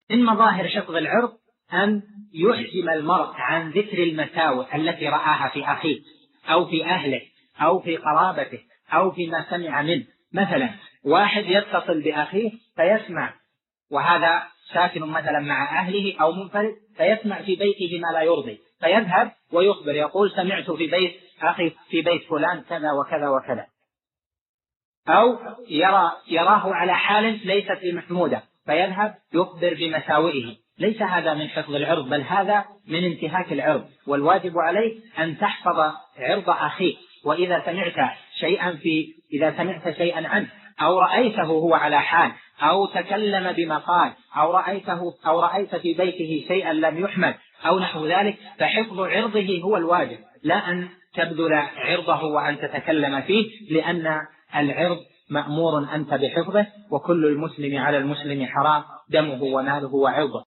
من مظاهر حفظ العرض أن يحجم المرء عن ذكر المساوئ التي رآها في أخيه أو في أهله أو في قرابته أو فيما سمع منه. مثلا واحد يتصل بأخيه فيسمع، وهذا ساكن مثلا مع أهله أو منفرد، فيسمع في بيته ما لا يرضي، فيذهب ويخبر يقول سمعت في بيت أخي في بيت فلان كذا وكذا وكذا، أو يراه على حال ليست بمحمودة فيذهب يخبر بمساوئه. ليس هذا من حفظ العرض، بل هذا من انتهاك العرض، والواجب عليك أن تحفظ عرض أخيك. وإذا سمعت شيئا عنه أو رأيته هو على حال أو تكلم بمقال أو رأيت في بيته شيئا لم يحمد أو نحو ذلك، فحفظ عرضه هو الواجب، لا أن تبذل عرضه وأن تتكلم فيه، لأن العرض مأمور أنت بحفظه، وكل المسلم على المسلم حرام دمه وماله وعرضه.